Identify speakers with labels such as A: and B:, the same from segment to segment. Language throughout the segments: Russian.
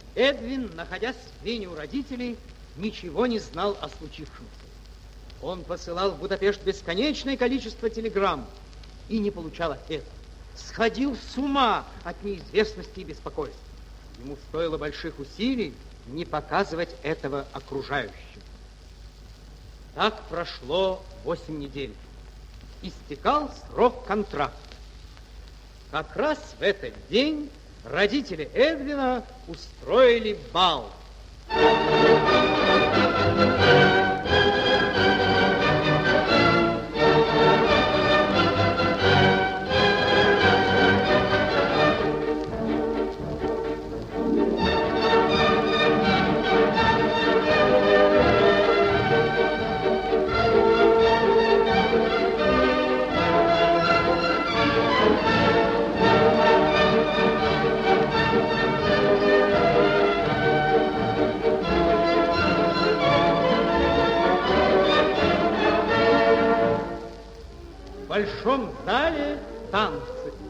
A: Эдвин, находясь в Вене у родителей, ничего не знал о случившемся. Он посылал в Будапешт бесконечное количество телеграмм и не получал ответа. Сходил с ума от неизвестности и беспокойства. Ему стоило больших усилий не показывать этого окружающим. Так прошло 8 недель. Истекал срок контракта. Как раз в этот день родители Эдвина устроили бал. В большом зале танцы.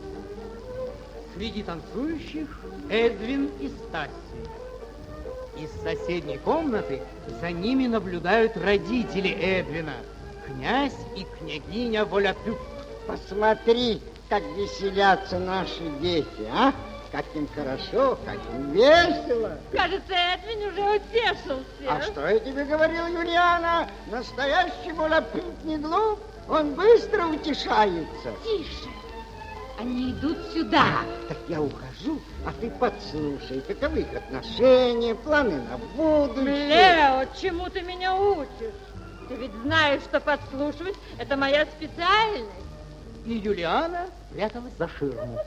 A: Среди танцующих Эдвин и Стасси. Из соседней комнаты за ними наблюдают родители Эдвина, князь и княгиня Воляпюк.
B: Посмотри, как веселятся наши дети, а? Как им хорошо, как им весело.
C: Кажется, Эдвин уже утешился.
B: А что я тебе говорил, Юлиана? Настоящий Воляпюк не глуп. Он быстро утешается.
C: Тише. Они идут сюда.
B: Так я ухожу, а ты подслушай, каковы их отношения, планы на будущее.
C: Лео, чему ты меня учишь? Ты ведь знаешь, что подслушивать – это моя специальность.
A: И Юлиана пряталась за ширму.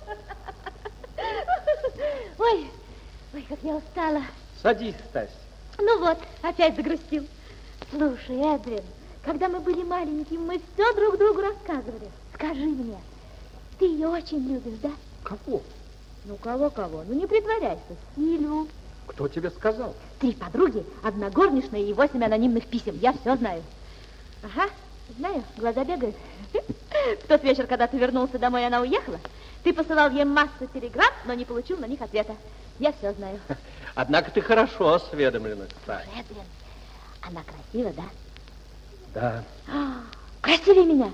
D: Ой, как я устала.
A: Садись, Стась.
D: Ну вот, опять загрустил. Слушай, Эдвин, когда мы были маленькими, мы все друг другу рассказывали. Скажи мне, ты ее очень любишь, да?
A: Кого?
D: Ну, кого? Ну, не притворяйся. Сильву.
A: Кто тебе сказал?
D: 3 подруги, 1 горничная и 8 анонимных писем. Я все знаю. Ага, знаю, глаза бегают. В тот вечер, когда ты вернулся домой, она уехала. Ты посылал ей массу телеграмм, но не получил на них ответа. Я все знаю.
E: Однако ты хорошо осведомлена, кстати.
D: Эдвин, она красива, да?
E: Да.
D: Красивее меня?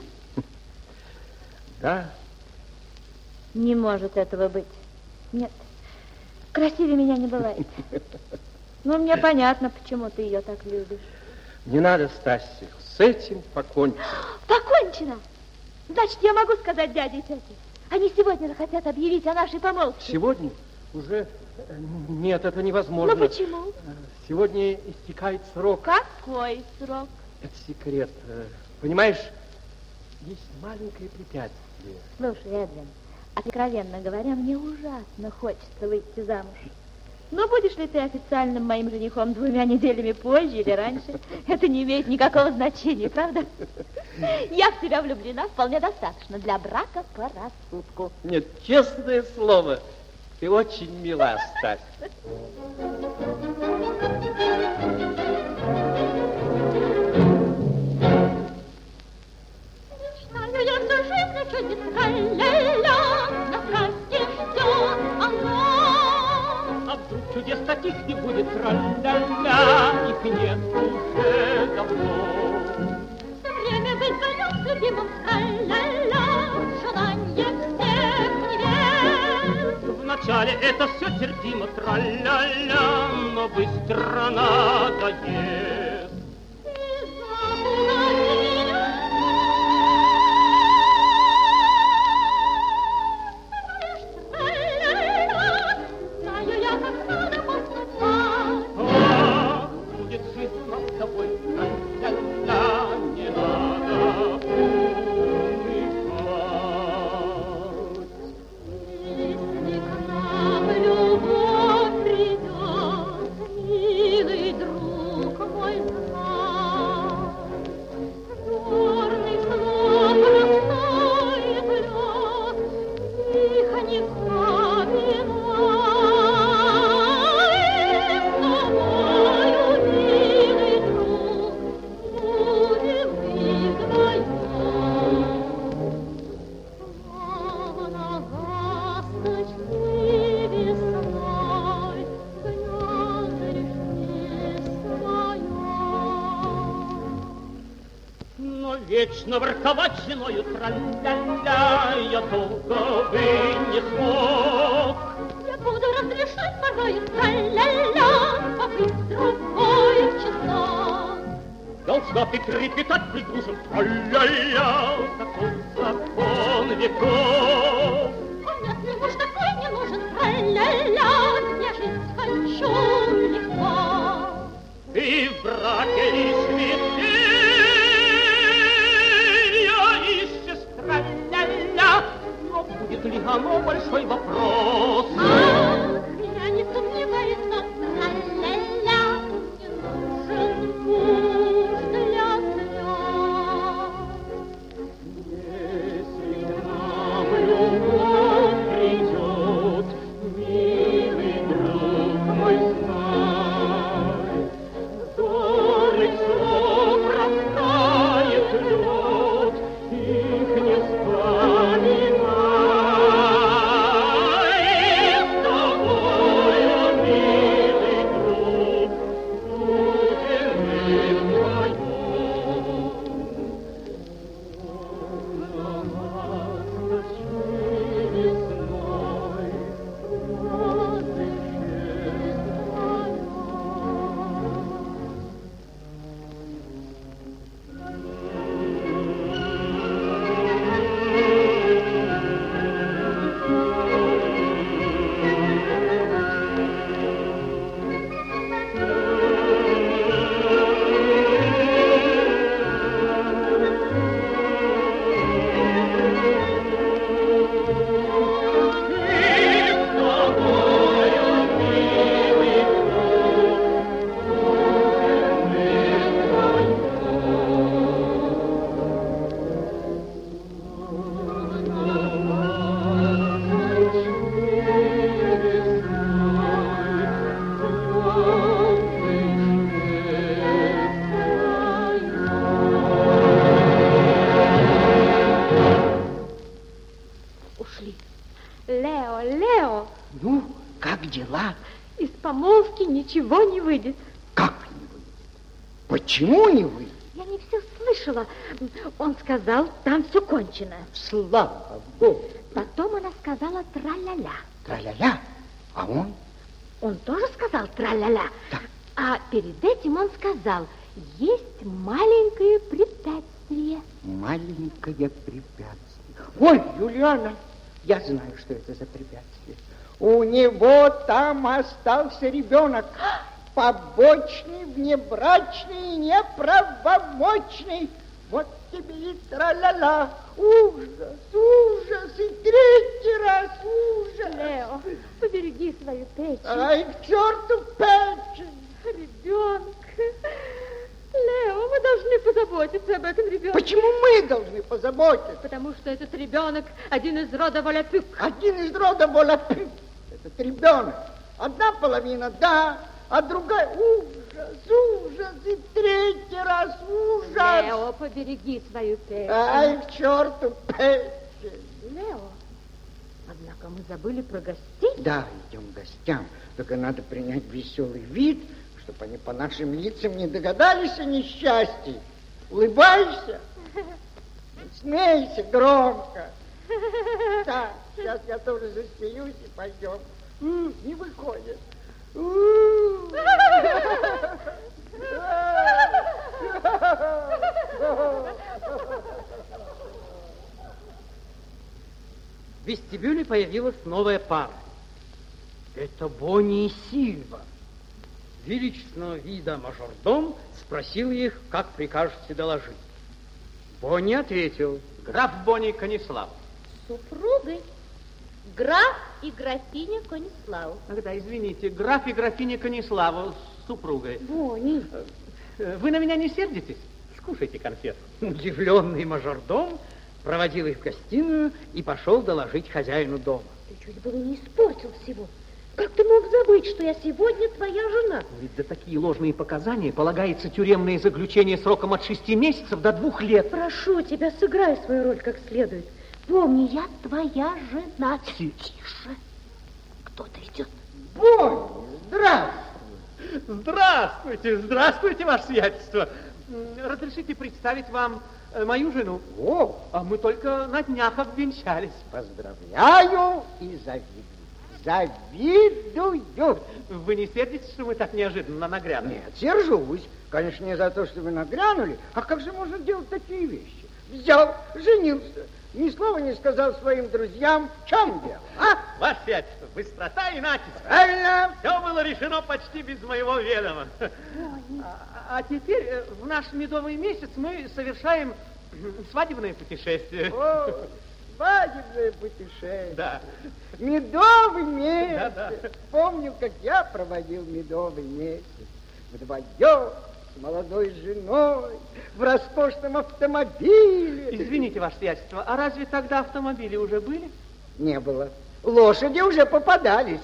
E: Да.
D: Не может этого быть. Нет, красивее меня не бывает. Но мне понятно, почему ты ее так любишь.
E: Не надо, Стасик, с этим покончено.
D: Покончено? Значит, я могу сказать дяде и тете. Они сегодня захотят объявить о нашей помолвке.
E: Сегодня уже... Нет, это невозможно.
D: Ну почему?
E: Сегодня истекает срок.
D: Какой срок?
E: Это секрет. Понимаешь, есть маленькое препятствие.
D: Слушай, Эдвин, откровенно говоря, мне ужасно хочется выйти замуж. Но будешь ли ты официальным моим женихом 2 неделями позже или раньше, это не имеет никакого значения, правда? Я в тебя влюблена вполне достаточно для брака по рассудку.
E: Нет, честное слово, ты очень мила, Стась.
C: Мечтаю я всю жизнь чудес ля-ля-ля, на сказке ждет она.
F: А вдруг чудес таких не будет, тра-ля-ля, их нет уже давно.
C: Все время быть вдвоем с любимым, тра-ля-ля, желанье всех невест.
F: Вначале это все терпимо, тра-ля-ля, но быстро надоест.
C: И забыла меня. Тра-ля-ля, знаю я, как надо поступать.
F: Ах, будет жизнь нам с тобой, тра-ля-ля, не надо унывать.
C: Если к нам любовь придет, милый друг мой,
F: Вечно ворковать женою тра-ля-ля, я долго бы не смог.
C: Я буду разрешать порою тра-ля-ля, побыть другой в часок.
F: Должна ты трепетать при дружем тра-ля-ля, такой закон веков.
C: Нет, мне муж такой не нужен, тра-ля-ля, я жить хочу легко.
F: Ты в браке лишь веселья ищешь, тра-ля-ля, но будет ли оно большой вопрос?
C: Ах, я не сомневаюсь, но тра-ля-ля, не нужен муж для слез.
F: Если к нам любовь придет, милый друг мой, знай, зорных слов растает лед, их не вспоминай. С тобою, милый друг, будем мы вдвоем.
D: Ушли. Лео, Лео,
B: Ну, как дела?
D: из помолвки ничего не выйдет.
B: Как не выйдет? Почему не выйдет?
D: Я не все слышала. Он сказал, там все кончено.
B: Слава Богу.
D: Потом она сказала тра-ля-ля.
B: Тра-ля-ля. А он?
D: Он тоже сказал тра-ля-ля.
B: Да.
D: А перед этим он сказал, есть маленькое препятствие.
B: Маленькое препятствие. Ой, Юлиана, я знаю, что это за препятствие. У него там остался ребенок. Побочный, внебрачный, неправомочный. Вот тебе и тра-ля-ля. Ужас, ужас, и третий раз ужас.
D: Лео, побереги свою печень.
B: Ай, к черту печень.
D: Ребенок. Лео, мы должны позаботиться об этом ребенке.
B: Почему мы должны позаботиться?
D: Потому что этот ребенок один из рода Воляпюк.
B: Один из рода Воляпюк. Этот ребенок. Одна половина, да, а другая ужас, ужас, и третий раз ужас.
D: Лео, побереги свою печень.
B: Ай, к черту печень.
D: Лео, однако мы забыли про гостей.
B: Да, идем к гостям. Только надо принять веселый вид, чтобы они по нашим лицам не догадались о несчастье. Улыбайся. Смейся громко. Так, сейчас я тоже засмеюсь и пойдем. Не выходит.
A: В вестибюле появилась новая пара. Это Бонни и Сильва. Величественного вида мажордом спросил их, как прикажете доложить. Бонни ответил:
E: Граф Бонни Конислав.
D: Супругой. Граф и графиня Конислав.
E: Ах да, извините, граф и графиня Конислава с супругой.
D: Бонни.
E: Вы на меня не сердитесь? Скушайте конфету.
A: Удивленный мажордом проводил их в гостиную и пошел доложить хозяину дома.
D: Ты чуть было не испортил всего. Как ты мог забыть, что я сегодня твоя жена?
E: Ведь за такие ложные показания полагается тюремное заключение сроком от 6 месяцев до 2 лет.
D: Прошу тебя, сыграй свою роль как следует. Помни, я твоя жена. Тише. Кто-то идет.
B: Бонни, здравствуй.
E: Здравствуйте, здравствуйте, ваше сиятельство. разрешите представить вам мою жену.
B: О,
E: А мы только на днях обвенчались.
B: поздравляю и завидую. Завидую.
E: Вы не сердитесь, что мы так неожиданно нагрянули?
B: Нет, сержусь. Конечно, не за то, что вы нагрянули. А как же можно делать такие вещи? Взял, женился, ни слова не сказал своим друзьям, в чем дело, а?
E: Ваше сиятельство, быстрота и натиск.
B: Правильно.
E: Все было решено почти без моего ведома. А теперь в наш медовый месяц мы совершаем свадебное путешествие.
B: О, свадебное путешествие.
E: Да.
B: Медовый месяц.
E: Да.
B: Помню, как я проводил медовый месяц. Вдвоем с молодой женой в роскошном автомобиле.
E: Извините, ваше сиятельство, а разве тогда автомобили уже были?
B: Не было. Лошади уже попадались.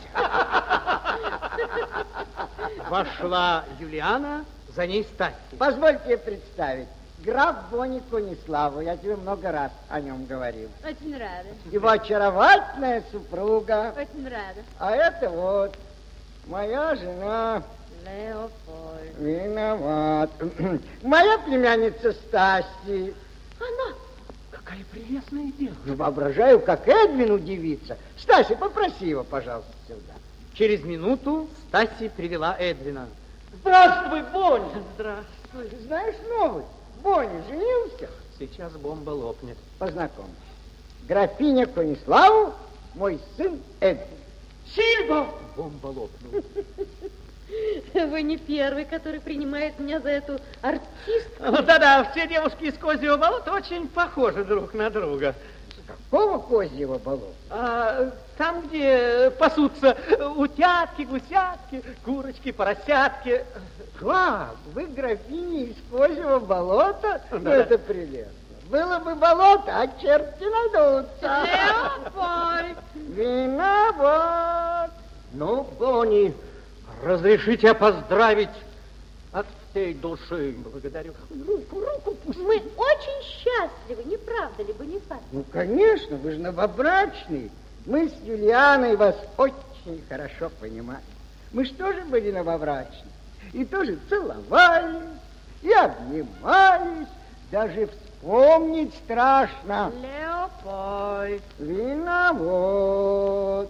A: Вошла Юлиана, за ней Стасси.
B: Позвольте представить. Граф Бони Кониславу. Я тебе много раз о нем говорил.
D: Очень рада.
B: Его очаровательная супруга.
D: Очень рада.
B: А это вот моя жена.
D: Леопольд.
B: Виноват. Моя племянница Стасси.
D: Она?
E: Какая прелестная девушка.
B: Ну, воображаю, как Эдвин удивится. Стасси, попроси его, пожалуйста, сюда.
A: Через минуту Стасси привела Эдвина.
E: Здравствуй, Бонни. Здравствуй.
B: Знаешь новость? Бонни женился.
E: Сейчас бомба лопнет.
B: Познакомься. Графиня Кониславу, мой сын Эдвин.
E: Сильва! Бомба лопнула.
D: Вы не первый, который принимает меня за эту артистку.
E: Да-да, все девушки из Козьего болота очень похожи друг на друга.
B: Какого козьего болота?
E: Там, где пасутся утятки, гусятки, курочки, поросятки.
B: Как? Вы графиня из Козьего болота?
E: Да.
B: Ну, это прелестно. Было бы болото, а черти надутся.
D: Леопольд!
B: Виноват.
E: Ну, Бонни, разрешите поздравить от всей души. Благодарю. Руку пусть.
D: Мы очень счастливы, не правда ли, Бонифат?
B: Ну, конечно, вы же новобрачный. Мы с Юлианой вас очень хорошо понимаем. Мы же тоже были новобрачны. И тоже целовались, и обнимались. Даже вспомнить страшно.
D: Леопольд!
B: Виноват.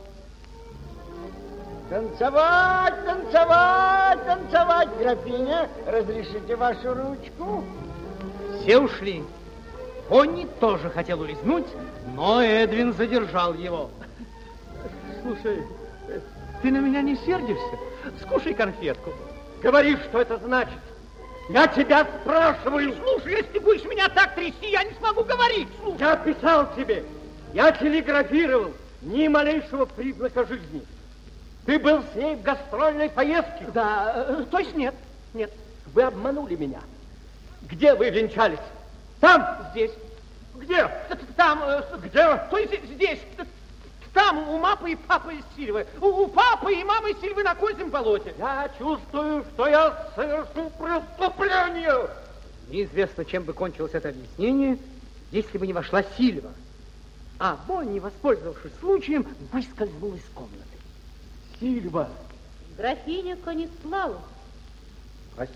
B: Танцевать, танцевать, танцевать, графиня. Разрешите вашу ручку?
A: Все ушли. Бонни тоже хотел улизнуть, но Эдвин задержал его.
E: Слушай, ты на меня не сердишься? Скушай конфетку. Говори, что это значит. Я тебя спрашиваю.
A: Слушай, если будешь меня так трясти, я не смогу говорить. Слушай.
E: Я писал тебе, я телеграфировал, ни малейшего признака жизни. Ты был с ней в гастрольной поездке? Да, то есть нет, нет. Вы обманули меня. Где вы венчались? Там? Здесь. Где? Там. Где? То есть здесь. Там у мапы и папы Сильвы. У папы и мамы Сильвы на Козьем болоте. Я чувствую, что я совершу преступление.
A: Неизвестно, чем бы кончилось это объяснение, если бы не вошла Сильва. А Бонни, воспользовавшись случаем, выскользнул из комнаты.
E: Сильва.
D: Графиня Кониславу.
E: Простите.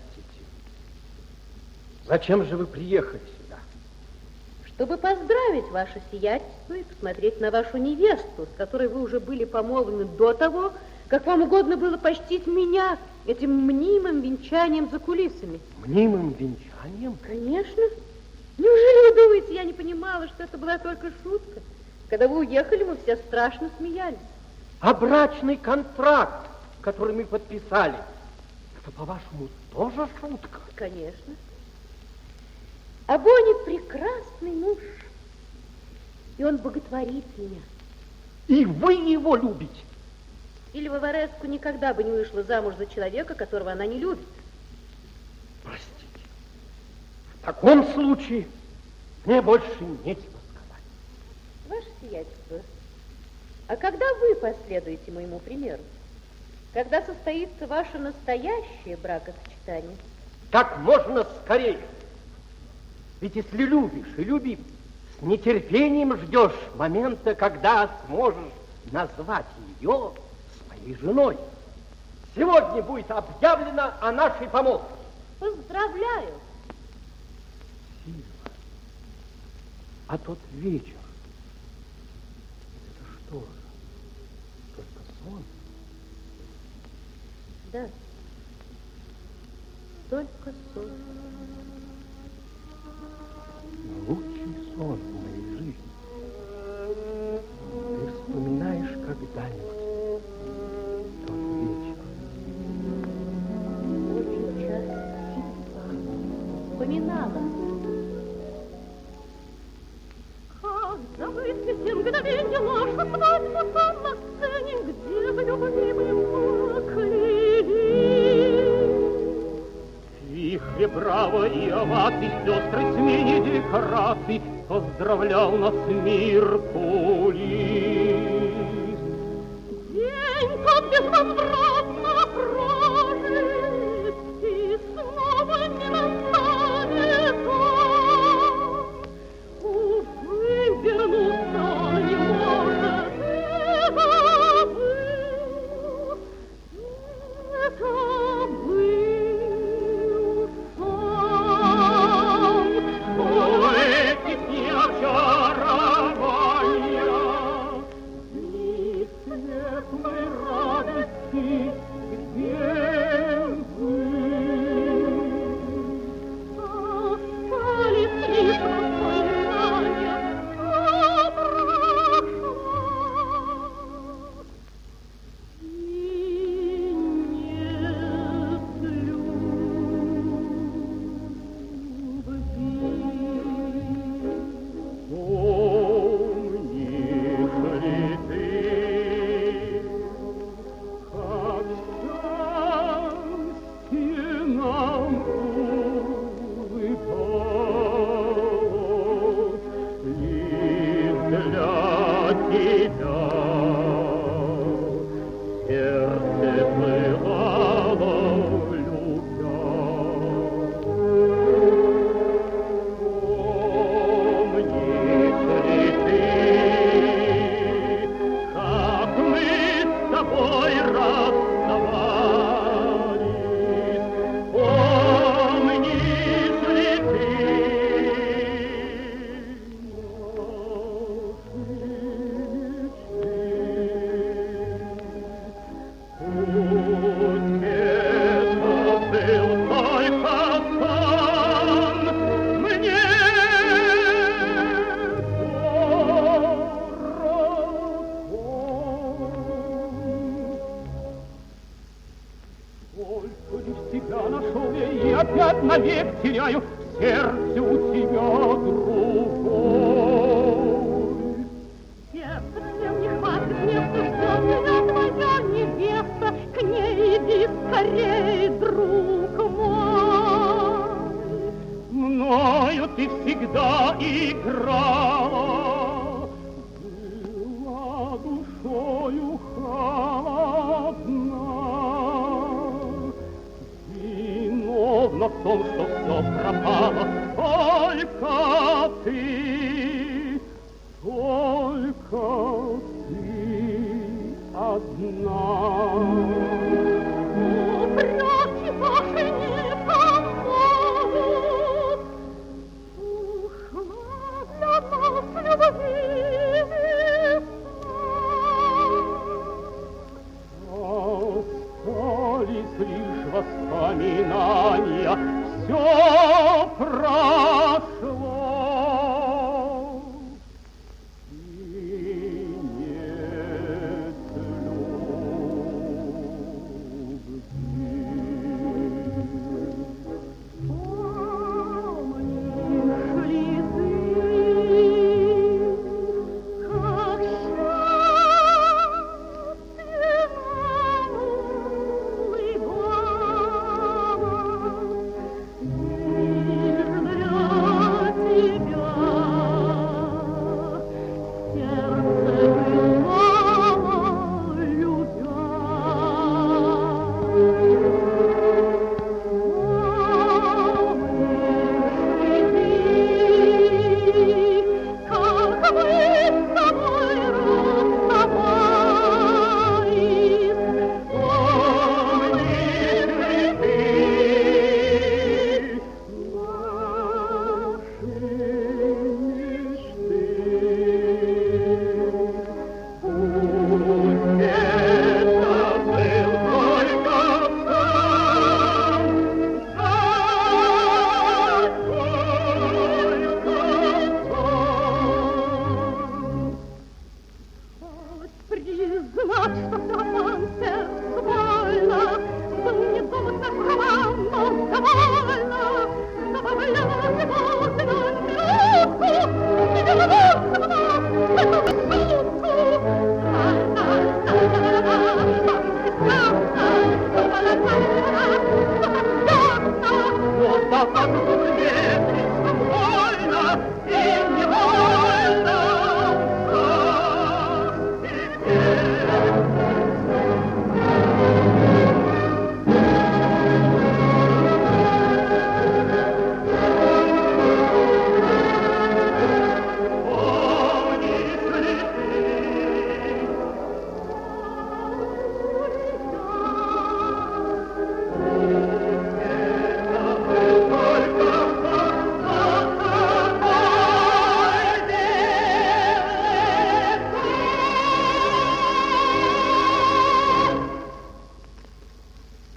E: Зачем же вы приехали сюда?
D: Чтобы поздравить ваше сиятельство и посмотреть на вашу невесту, с которой вы уже были помолвлены до того, как вам угодно было почтить меня этим мнимым венчанием за кулисами.
E: Мнимым венчанием?
D: Конечно. Неужели вы думаете, я не понимала, что это была только шутка? Когда вы уехали, мы все страшно смеялись.
E: А брачный контракт, который мы подписали, это, по-вашему, тоже шутка?
D: Конечно. А Бонни прекрасный муж. И он боготворит меня.
E: И вы его любите?
D: Сильва Вареску никогда бы не вышла замуж за человека, которого она не любит.
E: Простите. В таком случае мне больше нечего сказать.
D: Ваше сиятельство, а когда вы последуете моему примеру? Когда состоится ваше настоящее бракосочетание?
E: Как можно скорее. Ведь если любишь и любим, с нетерпением ждешь момента, когда сможешь назвать ее своей женой. Сегодня будет объявлено о нашей помолвке.
D: Поздравляю!
E: красиво. А тот вечер, это что же? Только сон?
D: Да, только сон.
E: Лучший сон в моей жизни. Ты вспоминаешь когда-нибудь тот вечер?
D: Очень часто вспоминала.
C: Как забыть эти мгновенья нашу свадьбу там на сцене, где в любви мы поклялись.
F: Вихре браво и овации, сестры смене декораций, поздравлял нас Меркулис.
C: День тот безвозвратно прожит, и снова не настанет он. Увы, вернуться не может, это был сон.
F: Этих неочарования и светлой радости, где вы?
C: Остались лишь воспоминания о прошлом. И нет
F: Помнишь ли ты, как счастье нам улыбалось лишь для тебя? Сердце пылало любя. Помнишь ли ты, как мы с тобой расставались? Помнишь ли ты Пусть это был только сон, мне Только лишь тебя нашел я, и опять навек теряю в сердце у тебя другой.
C: сердце всем не хватит места, ждет меня твоя невеста. К ней иди скорей, друг мой.
F: Мною ты всегда играла, была душою холодна. Виновна в том, что все пропало, только ты одна.
C: Упреки ваши не помогут. Ушла для нас любви
F: Остались лишь воспоминания, все прошло.